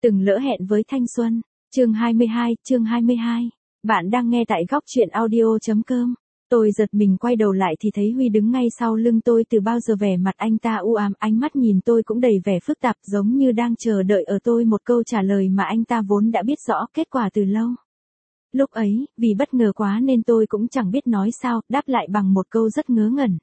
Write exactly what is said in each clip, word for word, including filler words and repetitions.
Từng lỡ hẹn với thanh xuân. Chương hai mươi hai, chương hai mươi hai. Bạn đang nghe tại góc truyện audio.com. Tôi giật mình quay đầu lại thì thấy Huy đứng ngay sau lưng tôi. Từ bao giờ vẻ mặt anh ta u ám, ánh mắt nhìn tôi cũng đầy vẻ phức tạp, giống như đang chờ đợi ở tôi một câu trả lời mà anh ta vốn đã biết rõ kết quả từ lâu. Lúc ấy, vì bất ngờ quá nên tôi cũng chẳng biết nói sao, đáp lại bằng một câu rất ngớ ngẩn.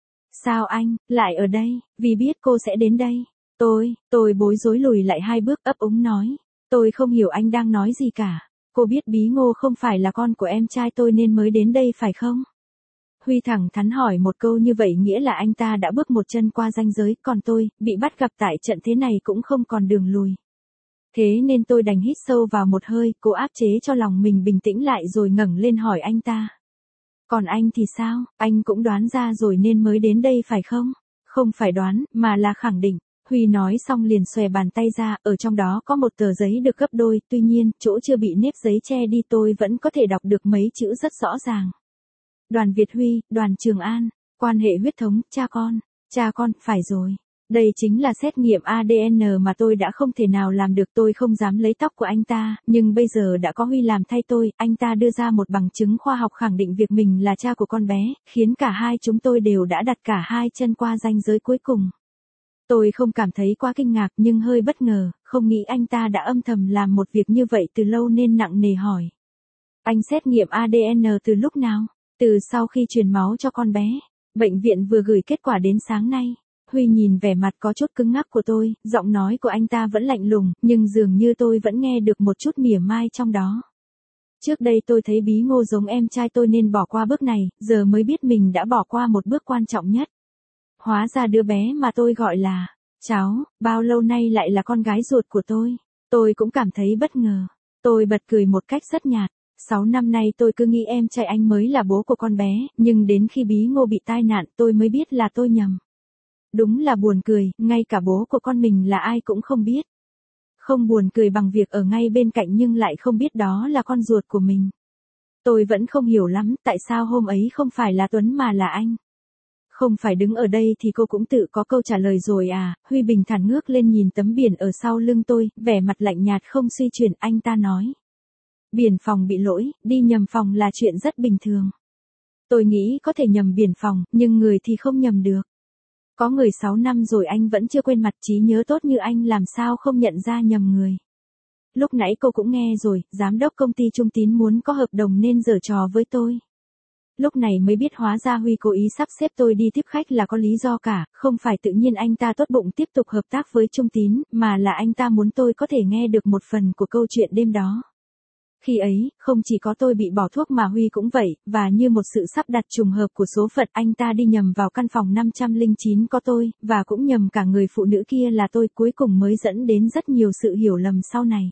Sao anh, lại ở đây, vì biết cô sẽ đến đây. Tôi, tôi bối rối lùi lại hai bước ấp úng nói. Tôi không hiểu anh đang nói gì cả. Cô biết Bí Ngô không phải là con của em trai tôi nên mới đến đây phải không? Huy thẳng thắn hỏi một câu như vậy nghĩa là anh ta đã bước một chân qua ranh giới, còn tôi, bị bắt gặp tại trận thế này cũng không còn đường lùi. Thế nên tôi đành hít sâu vào một hơi, cố áp chế cho lòng mình bình tĩnh lại rồi ngẩng lên hỏi anh ta. Còn anh thì sao, anh cũng đoán ra rồi nên mới đến đây phải không? Không phải đoán, mà là khẳng định. Huy nói xong liền xòe bàn tay ra, ở trong đó có một tờ giấy được gấp đôi, tuy nhiên, chỗ chưa bị nếp giấy che đi tôi vẫn có thể đọc được mấy chữ rất rõ ràng. Đoàn Việt Huy, Đoàn Trường An, quan hệ huyết thống, cha con, cha con, phải rồi. Đây chính là xét nghiệm a đê en mà tôi đã không thể nào làm được, tôi không dám lấy tóc của anh ta, nhưng bây giờ đã có Huy làm thay tôi, anh ta đưa ra một bằng chứng khoa học khẳng định việc mình là cha của con bé, khiến cả hai chúng tôi đều đã đặt cả hai chân qua ranh giới cuối cùng. Tôi không cảm thấy quá kinh ngạc nhưng hơi bất ngờ, không nghĩ anh ta đã âm thầm làm một việc như vậy từ lâu nên nặng nề hỏi. Anh xét nghiệm a đê en từ lúc nào? Từ sau khi truyền máu cho con bé. Bệnh viện vừa gửi kết quả đến sáng nay. Huy nhìn vẻ mặt có chút cứng ngắc của tôi, giọng nói của anh ta vẫn lạnh lùng, nhưng dường như tôi vẫn nghe được một chút mỉa mai trong đó. Trước đây tôi thấy Bí Ngô giống em trai tôi nên bỏ qua bước này, giờ mới biết mình đã bỏ qua một bước quan trọng nhất. Hóa ra đứa bé mà tôi gọi là cháu, bao lâu nay lại là con gái ruột của tôi. Tôi cũng cảm thấy bất ngờ. Tôi bật cười một cách rất nhạt. Sáu năm nay tôi cứ nghĩ em trai anh mới là bố của con bé, nhưng đến khi Bí Ngô bị tai nạn tôi mới biết là tôi nhầm. Đúng là buồn cười, ngay cả bố của con mình là ai cũng không biết. Không buồn cười bằng việc ở ngay bên cạnh nhưng lại không biết đó là con ruột của mình. Tôi vẫn không hiểu lắm tại sao hôm ấy không phải là Tuấn mà là anh. Không phải đứng ở đây thì cô cũng tự có câu trả lời rồi à, Huy bình thản ngước lên nhìn tấm biển ở sau lưng tôi, vẻ mặt lạnh nhạt không suy chuyển, anh ta nói. Biển phòng bị lỗi, đi nhầm phòng là chuyện rất bình thường. Tôi nghĩ có thể nhầm biển phòng, nhưng người thì không nhầm được. Có người sáu năm rồi anh vẫn chưa quên mặt, trí nhớ tốt như anh làm sao không nhận ra nhầm người. Lúc nãy cô cũng nghe rồi, giám đốc công ty Trung Tín muốn có hợp đồng nên giở trò với tôi. Lúc này mới biết hóa ra Huy cố ý sắp xếp tôi đi tiếp khách là có lý do cả, không phải tự nhiên anh ta tốt bụng tiếp tục hợp tác với Trung Tín, mà là anh ta muốn tôi có thể nghe được một phần của câu chuyện đêm đó. Khi ấy, không chỉ có tôi bị bỏ thuốc mà Huy cũng vậy, và như một sự sắp đặt trùng hợp của số phận, anh ta đi nhầm vào căn phòng năm trăm lẻ chín có tôi, và cũng nhầm cả người phụ nữ kia là tôi, cuối cùng mới dẫn đến rất nhiều sự hiểu lầm sau này.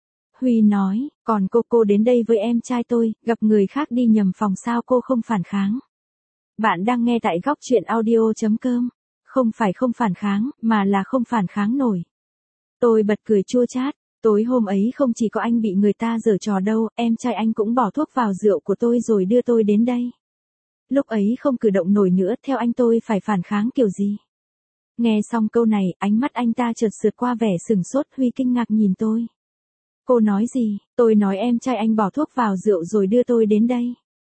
Huy nói, còn cô cô đến đây với em trai tôi, gặp người khác đi nhầm phòng sao cô không phản kháng. Bạn đang nghe tại góc truyện audio.com. Không phải không phản kháng, mà là không phản kháng nổi. Tôi bật cười chua chát. Tối hôm ấy không chỉ có anh bị người ta giở trò đâu, em trai anh cũng bỏ thuốc vào rượu của tôi rồi đưa tôi đến đây. Lúc ấy không cử động nổi nữa, theo anh tôi phải phản kháng kiểu gì? Nghe xong câu này, ánh mắt anh ta chợt sượt qua vẻ sừng sốt. Huy kinh ngạc nhìn tôi. Cô nói gì? Tôi nói em trai anh bỏ thuốc vào rượu rồi đưa tôi đến đây.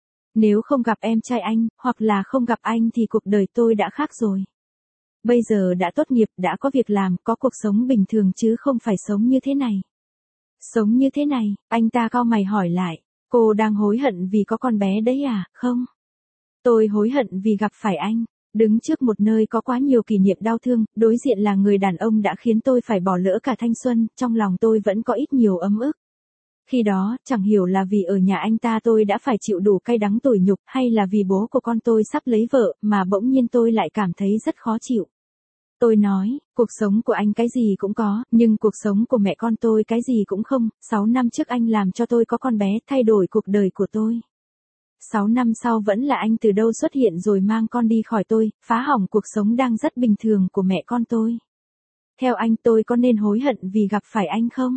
Nếu không gặp em trai anh, hoặc là không gặp anh thì cuộc đời tôi đã khác rồi. Bây giờ đã tốt nghiệp, đã có việc làm, có cuộc sống bình thường chứ không phải sống như thế này. Sống như thế này, anh ta cau mày hỏi lại, cô đang hối hận vì có con bé đấy à, không? Tôi hối hận vì gặp phải anh, đứng trước một nơi có quá nhiều kỷ niệm đau thương, đối diện là người đàn ông đã khiến tôi phải bỏ lỡ cả thanh xuân, trong lòng tôi vẫn có ít nhiều ấm ức. Khi đó, chẳng hiểu là vì ở nhà anh ta tôi đã phải chịu đủ cay đắng tủi nhục, hay là vì bố của con tôi sắp lấy vợ, mà bỗng nhiên tôi lại cảm thấy rất khó chịu. Tôi nói, cuộc sống của anh cái gì cũng có, nhưng cuộc sống của mẹ con tôi cái gì cũng không. Sáu năm trước anh làm cho tôi có con bé, thay đổi cuộc đời của tôi. Sáu năm sau vẫn là anh từ đâu xuất hiện rồi mang con đi khỏi tôi, phá hỏng cuộc sống đang rất bình thường của mẹ con tôi. Theo anh tôi có nên hối hận vì gặp phải anh không?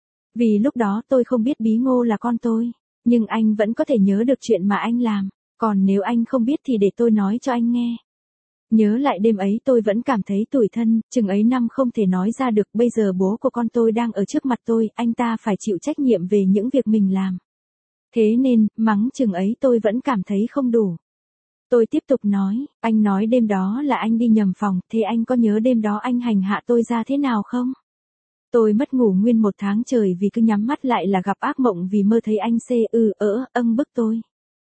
Vì lúc đó tôi không biết Bí Ngô là con tôi, nhưng anh vẫn có thể nhớ được chuyện mà anh làm. Còn nếu anh không biết thì để tôi nói cho anh nghe. Nhớ lại đêm ấy tôi vẫn cảm thấy tủi thân, chừng ấy năm không thể nói ra được, bây giờ bố của con tôi đang ở trước mặt tôi, anh ta phải chịu trách nhiệm về những việc mình làm. Thế nên, mắng chừng ấy tôi vẫn cảm thấy không đủ. Tôi tiếp tục nói, anh nói đêm đó là anh đi nhầm phòng, thế anh có nhớ đêm đó anh hành hạ tôi ra thế nào không? Tôi mất ngủ nguyên một tháng trời vì cứ nhắm mắt lại là gặp ác mộng vì mơ thấy anh xê ư ỡ âng bức tôi.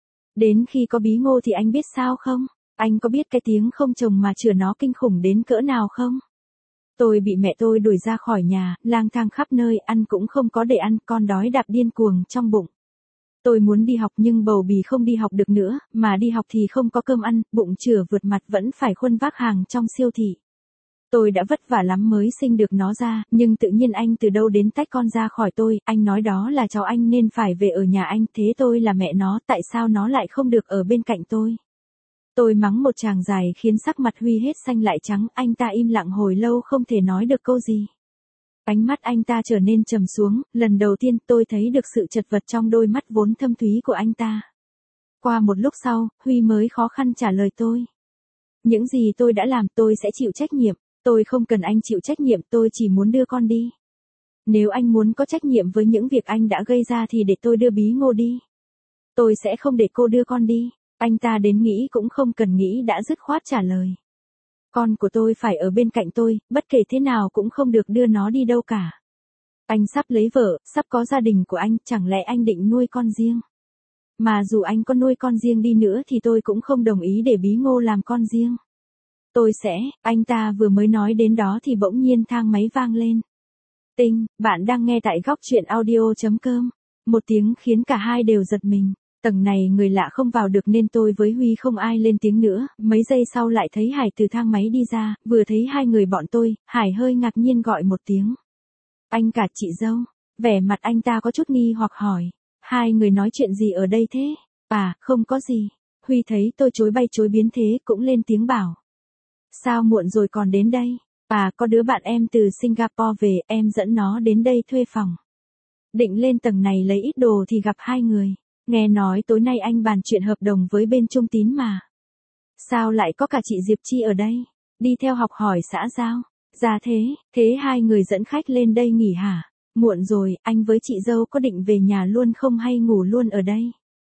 Đến khi có bí ngô thì anh biết sao không? Anh có biết cái tiếng không chồng mà chửa nó kinh khủng đến cỡ nào không? Tôi bị mẹ tôi đuổi ra khỏi nhà, lang thang khắp nơi, ăn cũng không có để ăn, con đói đạp điên cuồng trong bụng. Tôi muốn đi học nhưng bầu bì không đi học được nữa, mà đi học thì không có cơm ăn, bụng chửa vượt mặt vẫn phải khuân vác hàng trong siêu thị. Tôi đã vất vả lắm mới sinh được nó ra, nhưng tự nhiên anh từ đâu đến tách con ra khỏi tôi, anh nói đó là cháu anh nên phải về ở nhà anh, thế tôi là mẹ nó, tại sao nó lại không được ở bên cạnh tôi? Tôi mắng một tràng dài khiến sắc mặt Huy hết xanh lại trắng, anh ta im lặng hồi lâu không thể nói được câu gì. Ánh mắt anh ta trở nên trầm xuống, lần đầu tiên tôi thấy được sự chật vật trong đôi mắt vốn thâm thúy của anh ta. Qua một lúc sau, Huy mới khó khăn trả lời tôi. Những gì tôi đã làm tôi sẽ chịu trách nhiệm, tôi không cần anh chịu trách nhiệm, tôi chỉ muốn đưa con đi. Nếu anh muốn có trách nhiệm với những việc anh đã gây ra thì để tôi đưa bí ngô đi. Tôi sẽ không để cô đưa con đi. Anh ta đến nghĩ cũng không cần nghĩ đã dứt khoát trả lời. Con của tôi phải ở bên cạnh tôi, bất kể thế nào cũng không được đưa nó đi đâu cả. Anh sắp lấy vợ, sắp có gia đình của anh, chẳng lẽ anh định nuôi con riêng? Mà dù anh có nuôi con riêng đi nữa thì tôi cũng không đồng ý để bí ngô làm con riêng. Tôi sẽ, anh ta vừa mới nói đến đó thì bỗng nhiên thang máy vang lên. Tinh, bạn đang nghe tại góc truyện audio.com. Một tiếng khiến cả hai đều giật mình. Tầng này người lạ không vào được nên tôi với Huy không ai lên tiếng nữa, mấy giây sau lại thấy Hải từ thang máy đi ra, vừa thấy hai người bọn tôi, Hải hơi ngạc nhiên gọi một tiếng. Anh cả chị dâu, vẻ mặt anh ta có chút nghi hoặc hỏi, hai người nói chuyện gì ở đây thế? À, không có gì. Huy thấy tôi chối bay chối biến thế cũng lên tiếng bảo. Sao muộn rồi còn đến đây? À, có đứa bạn em từ Singapore về, em dẫn nó đến đây thuê phòng. Định lên tầng này lấy ít đồ thì gặp hai người. Nghe nói tối nay anh bàn chuyện hợp đồng với bên Trung Tín mà. Sao lại có cả chị Diệp Chi ở đây? Đi theo học hỏi xã giao. Ra thế, thế hai người dẫn khách lên đây nghỉ hả? Muộn rồi, anh với chị dâu có định về nhà luôn không hay ngủ luôn ở đây?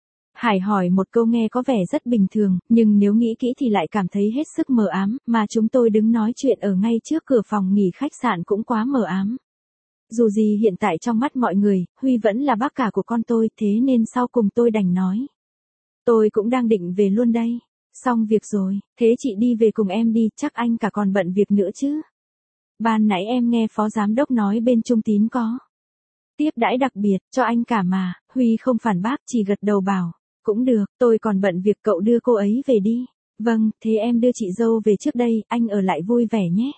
Hải hỏi một câu nghe có vẻ rất bình thường, nhưng nếu nghĩ kỹ thì lại cảm thấy hết sức mờ ám, mà chúng tôi đứng nói chuyện ở ngay trước cửa phòng nghỉ khách sạn cũng quá mờ ám. Dù gì hiện tại trong mắt mọi người, Huy vẫn là bác cả của con tôi, thế nên sau cùng tôi đành nói. Tôi cũng đang định về luôn đây. Xong việc rồi, thế chị đi về cùng em đi, chắc anh cả còn bận việc nữa chứ. Ban nãy em nghe phó giám đốc nói bên Trung Tín có tiếp đãi đặc biệt cho anh cả mà, Huy không phản bác chỉ gật đầu bảo. Cũng được, tôi còn bận việc, cậu đưa cô ấy về đi. Vâng, thế em đưa chị dâu về trước đây, anh ở lại vui vẻ nhé.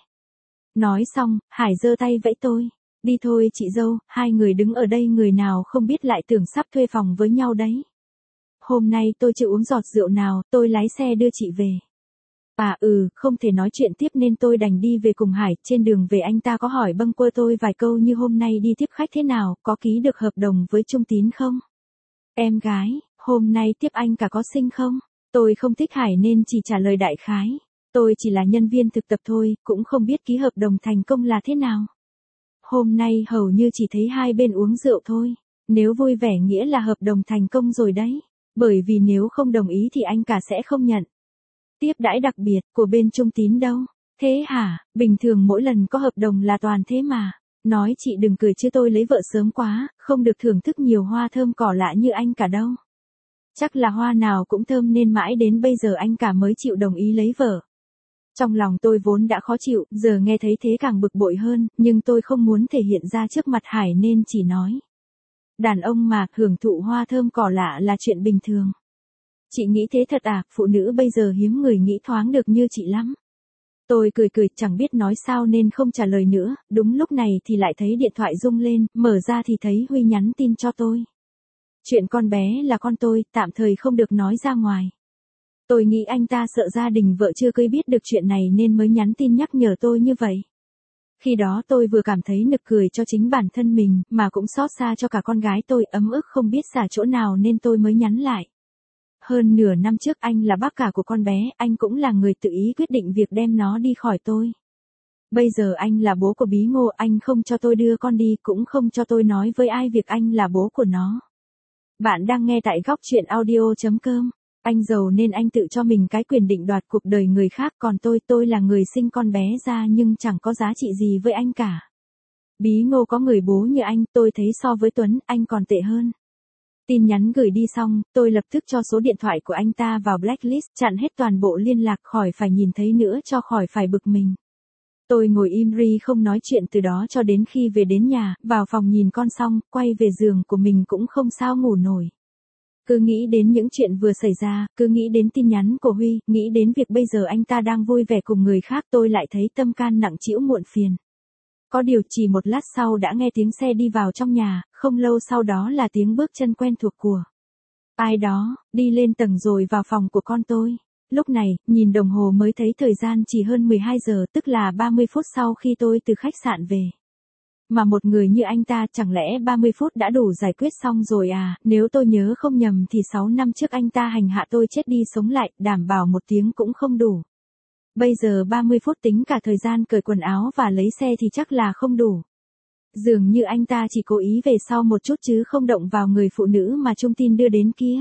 Nói xong, Hải giơ tay vẫy tôi. Đi thôi chị dâu, hai người đứng ở đây người nào không biết lại tưởng sắp thuê phòng với nhau đấy. Hôm nay tôi chưa uống giọt rượu nào, tôi lái xe đưa chị về. À ừ, không thể nói chuyện tiếp nên tôi đành đi về cùng Hải, trên đường về anh ta có hỏi bâng quơ tôi vài câu như hôm nay đi tiếp khách thế nào, có ký được hợp đồng với Trung Tín không? Em gái, hôm nay tiếp anh cả có xinh không? Tôi không thích Hải nên chỉ trả lời đại khái. Tôi chỉ là nhân viên thực tập thôi, cũng không biết ký hợp đồng thành công là thế nào. Hôm nay hầu như chỉ thấy hai bên uống rượu thôi. Nếu vui vẻ nghĩa là hợp đồng thành công rồi đấy. Bởi vì nếu không đồng ý thì anh cả sẽ không nhận. Tiếp đãi đặc biệt của bên Trung Tín đâu? Thế hả, bình thường mỗi lần có hợp đồng là toàn thế mà. Nói chị đừng cười chứ tôi lấy vợ sớm quá, không được thưởng thức nhiều hoa thơm cỏ lạ như anh cả đâu. Chắc là hoa nào cũng thơm nên mãi đến bây giờ anh cả mới chịu đồng ý lấy vợ. Trong lòng tôi vốn đã khó chịu, giờ nghe thấy thế càng bực bội hơn, nhưng tôi không muốn thể hiện ra trước mặt Hải nên chỉ nói. Đàn ông mà, hưởng thụ hoa thơm cỏ lạ là chuyện bình thường. Chị nghĩ thế thật à, phụ nữ bây giờ hiếm người nghĩ thoáng được như chị lắm. Tôi cười cười chẳng biết nói sao nên không trả lời nữa, đúng lúc này thì lại thấy điện thoại rung lên, mở ra thì thấy Huy nhắn tin cho tôi. Chuyện con bé là con tôi, tạm thời không được nói ra ngoài. Tôi nghĩ anh ta sợ gia đình vợ chưa cưới biết được chuyện này nên mới nhắn tin nhắc nhở tôi như vậy. Khi đó tôi vừa cảm thấy nực cười cho chính bản thân mình, mà cũng xót xa cho cả con gái tôi, ấm ức không biết xả chỗ nào nên tôi mới nhắn lại. Hơn nửa năm trước anh là bác cả của con bé, anh cũng là người tự ý quyết định việc đem nó đi khỏi tôi. Bây giờ anh là bố của Bí Ngô, anh không cho tôi đưa con đi, cũng không cho tôi nói với ai việc anh là bố của nó. Bạn đang nghe tại góc chuyện audio.com. Anh giàu nên anh tự cho mình cái quyền định đoạt cuộc đời người khác, còn tôi, tôi là người sinh con bé ra nhưng chẳng có giá trị gì với anh cả. Bí Ngô có người bố như anh, tôi thấy so với Tuấn, anh còn tệ hơn. Tin nhắn gửi đi xong, tôi lập tức cho số điện thoại của anh ta vào blacklist, chặn hết toàn bộ liên lạc, khỏi phải nhìn thấy nữa cho khỏi phải bực mình. Tôi ngồi im ri không nói chuyện từ đó cho đến khi về đến nhà, vào phòng nhìn con xong, quay về giường của mình cũng không sao ngủ nổi. Cứ nghĩ đến những chuyện vừa xảy ra, cứ nghĩ đến tin nhắn của Huy, nghĩ đến việc bây giờ anh ta đang vui vẻ cùng người khác, tôi lại thấy tâm can nặng trĩu muộn phiền. Có điều chỉ một lát sau đã nghe tiếng xe đi vào trong nhà, không lâu sau đó là tiếng bước chân quen thuộc của ai đó, đi lên tầng rồi vào phòng của con tôi. Lúc này, nhìn đồng hồ mới thấy thời gian chỉ hơn mười hai giờ, tức là ba mươi phút sau khi tôi từ khách sạn về. Mà một người như anh ta chẳng lẽ ba mươi phút đã đủ giải quyết xong rồi à, nếu tôi nhớ không nhầm thì sáu năm trước anh ta hành hạ tôi chết đi sống lại, đảm bảo một tiếng cũng không đủ. Bây giờ ba mươi phút tính cả thời gian cởi quần áo và lấy xe thì chắc là không đủ. Dường như anh ta chỉ cố ý về sau một chút chứ không động vào người phụ nữ mà trung tin đưa đến kia.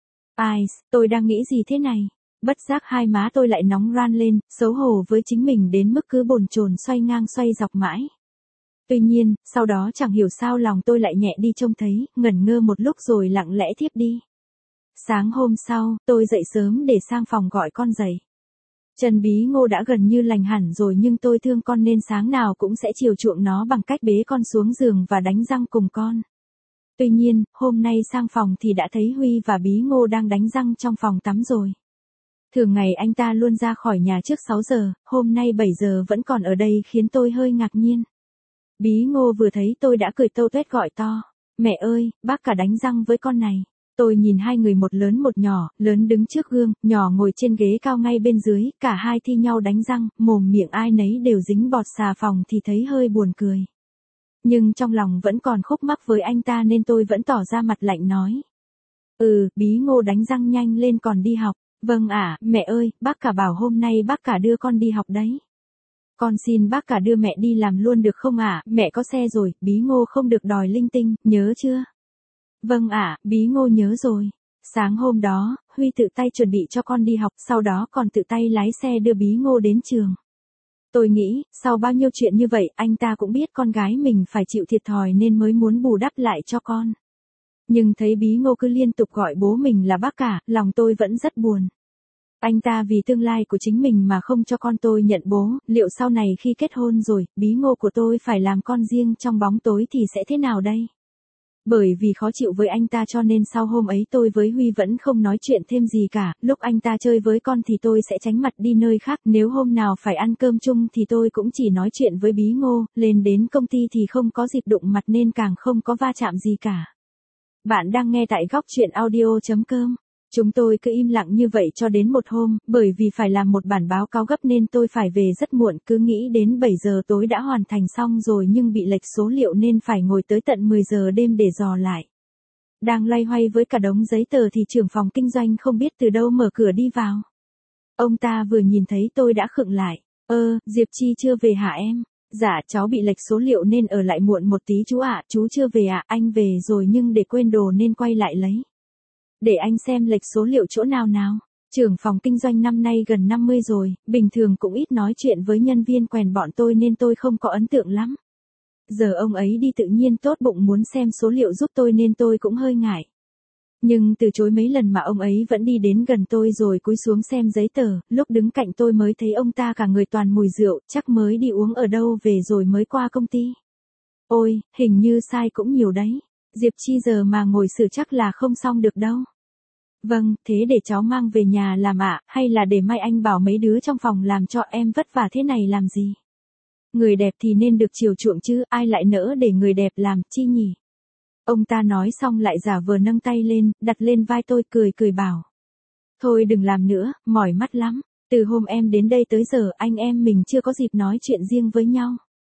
Ai, tôi đang nghĩ gì thế này? Bất giác hai má tôi lại nóng ran lên, xấu hổ với chính mình đến mức cứ bồn chồn xoay ngang xoay dọc mãi. Tuy nhiên, sau đó chẳng hiểu sao lòng tôi lại nhẹ đi trông thấy, ngẩn ngơ một lúc rồi lặng lẽ thiếp đi. Sáng hôm sau, tôi dậy sớm để sang phòng gọi con dậy. Trần Bí Ngô đã gần như lành hẳn rồi nhưng tôi thương con nên sáng nào cũng sẽ chiều chuộng nó bằng cách bế con xuống giường và đánh răng cùng con. Tuy nhiên, hôm nay sang phòng thì đã thấy Huy và Bí Ngô đang đánh răng trong phòng tắm rồi. Thường ngày anh ta luôn ra khỏi nhà trước sáu giờ, hôm nay bảy giờ vẫn còn ở đây khiến tôi hơi ngạc nhiên. Bí Ngô vừa thấy tôi đã cười tâu tuét gọi to. Mẹ ơi, bác cả đánh răng với con này. Tôi nhìn hai người một lớn một nhỏ, lớn đứng trước gương, nhỏ ngồi trên ghế cao ngay bên dưới, cả hai thi nhau đánh răng, mồm miệng ai nấy đều dính bọt xà phòng thì thấy hơi buồn cười. Nhưng trong lòng vẫn còn khúc mắc với anh ta nên tôi vẫn tỏ ra mặt lạnh nói. Ừ, Bí Ngô đánh răng nhanh lên còn đi học. Vâng ạ, à, mẹ ơi, bác cả bảo hôm nay bác cả đưa con đi học đấy. Con xin bác cả đưa mẹ đi làm luôn được không ạ, à? Mẹ có xe rồi, Bí Ngô không được đòi linh tinh, nhớ chưa? Vâng ạ, à, Bí Ngô nhớ rồi. Sáng hôm đó, Huy tự tay chuẩn bị cho con đi học, sau đó còn tự tay lái xe đưa Bí Ngô đến trường. Tôi nghĩ, sau bao nhiêu chuyện như vậy, anh ta cũng biết con gái mình phải chịu thiệt thòi nên mới muốn bù đắp lại cho con. Nhưng thấy Bí Ngô cứ liên tục gọi bố mình là bác cả, lòng tôi vẫn rất buồn. Anh ta vì tương lai của chính mình mà không cho con tôi nhận bố, liệu sau này khi kết hôn rồi, Bí Ngô của tôi phải làm con riêng trong bóng tối thì sẽ thế nào đây? Bởi vì khó chịu với anh ta cho nên sau hôm ấy tôi với Huy vẫn không nói chuyện thêm gì cả, lúc anh ta chơi với con thì tôi sẽ tránh mặt đi nơi khác, nếu hôm nào phải ăn cơm chung thì tôi cũng chỉ nói chuyện với Bí Ngô, lên đến công ty thì không có dịp đụng mặt nên càng không có va chạm gì cả. Bạn đang nghe tại góc chuyện audio.com. Chúng tôi cứ im lặng như vậy cho đến một hôm, bởi vì phải làm một bản báo cáo gấp nên tôi phải về rất muộn, cứ nghĩ đến bảy giờ tối đã hoàn thành xong rồi nhưng bị lệch số liệu nên phải ngồi tới tận mười giờ đêm để dò lại. Đang loay hoay với cả đống giấy tờ thì trưởng phòng kinh doanh không biết từ đâu mở cửa đi vào. Ông ta vừa nhìn thấy tôi đã khựng lại. Ơ, Diệp Chi chưa về hả em? Dạ, cháu bị lệch số liệu nên ở lại muộn một tí chú ạ, chú chưa về ạ, anh về rồi nhưng để quên đồ nên quay lại lấy. Để anh xem lệch số liệu chỗ nào nào. Trưởng phòng kinh doanh năm nay gần năm mươi rồi, bình thường cũng ít nói chuyện với nhân viên quèn bọn tôi nên tôi không có ấn tượng lắm. Giờ ông ấy đi tự nhiên tốt bụng muốn xem số liệu giúp tôi nên tôi cũng hơi ngại. Nhưng từ chối mấy lần mà ông ấy vẫn đi đến gần tôi rồi cúi xuống xem giấy tờ, lúc đứng cạnh tôi mới thấy ông ta cả người toàn mùi rượu, chắc mới đi uống ở đâu về rồi mới qua công ty. Ôi, hình như sai cũng nhiều đấy. Diệp Chi giờ mà ngồi xử chắc là không xong được đâu. Vâng, thế để cháu mang về nhà làm ạ, à, hay là để mai anh bảo mấy đứa trong phòng làm cho, em vất vả thế này làm gì? Người đẹp thì nên được chiều chuộng chứ, ai lại nỡ để người đẹp làm, Chi nhỉ? Ông ta nói xong lại giả vờ nâng tay lên, đặt lên vai tôi cười cười bảo. Thôi đừng làm nữa, mỏi mắt lắm. Từ hôm em đến đây tới giờ anh em mình chưa có dịp nói chuyện riêng với nhau.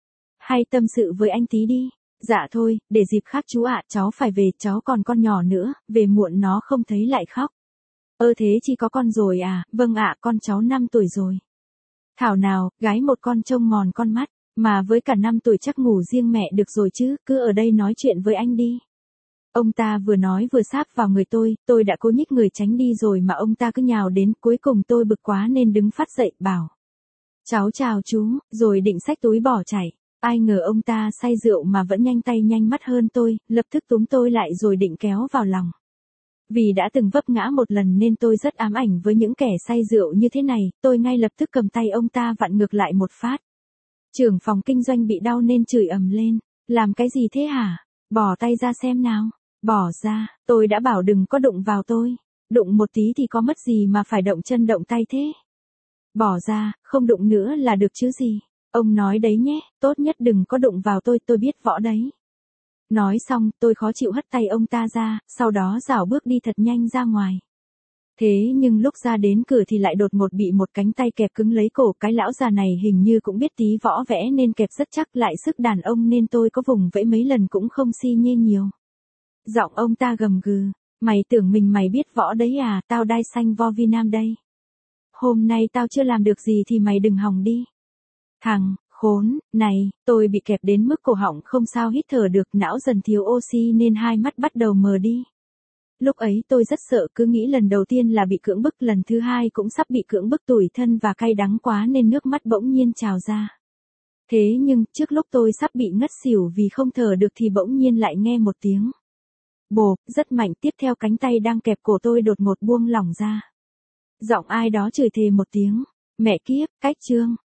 Hay tâm sự với anh tí đi. Dạ thôi, để dịp khác chú ạ, cháu phải về, cháu còn con nhỏ nữa, về muộn nó không thấy lại khóc. Ơ thế chỉ có con rồi à, vâng ạ, con cháu năm tuổi rồi. Thảo nào, gái một con trông mòn con mắt, mà với cả năm tuổi chắc ngủ riêng mẹ được rồi chứ, cứ ở đây nói chuyện với anh đi. Ông ta vừa nói vừa sáp vào người tôi, tôi đã cố nhích người tránh đi rồi mà ông ta cứ nhào đến, cuối cùng tôi bực quá nên đứng phát dậy, bảo. Cháu chào chú, rồi định xách túi bỏ chạy. Ai ngờ ông ta say rượu mà vẫn nhanh tay nhanh mắt hơn tôi, lập tức túm tôi lại rồi định kéo vào lòng. Vì đã từng vấp ngã một lần nên tôi rất ám ảnh với những kẻ say rượu như thế này, tôi ngay lập tức cầm tay ông ta vặn ngược lại một phát. Trưởng phòng kinh doanh bị đau nên chửi ầm lên, làm cái gì thế hả? Bỏ tay ra xem nào. Bỏ ra, tôi đã bảo đừng có đụng vào tôi. Đụng một tí thì có mất gì mà phải động chân động tay thế? Bỏ ra, không đụng nữa là được chứ gì. Ông nói đấy nhé, tốt nhất đừng có đụng vào tôi, tôi biết võ đấy. Nói xong, tôi khó chịu hất tay ông ta ra, sau đó rảo bước đi thật nhanh ra ngoài. Thế nhưng lúc ra đến cửa thì lại đột ngột bị một cánh tay kẹp cứng lấy cổ, cái lão già này hình như cũng biết tí võ vẽ nên kẹp rất chắc, lại sức đàn ông nên tôi có vùng vẫy mấy lần cũng không si nhê nhiều. Giọng ông ta gầm gừ, mày tưởng mình mày biết võ đấy à, tao đai xanh vo vi nam đây. Hôm nay tao chưa làm được gì thì mày đừng hòng đi. Thằng khốn này, tôi bị kẹp đến mức cổ họng không sao hít thở được, não dần thiếu oxy nên hai mắt bắt đầu mờ đi. Lúc ấy tôi rất sợ, cứ nghĩ lần đầu tiên là bị cưỡng bức, lần thứ hai cũng sắp bị cưỡng bức, tủi thân và cay đắng quá nên nước mắt bỗng nhiên trào ra. Thế nhưng, trước lúc tôi sắp bị ngất xỉu vì không thở được thì bỗng nhiên lại nghe một tiếng bộp, rất mạnh, tiếp theo cánh tay đang kẹp cổ tôi đột ngột buông lỏng ra. Giọng ai đó chửi thề một tiếng, mẹ kiếp, cách trương.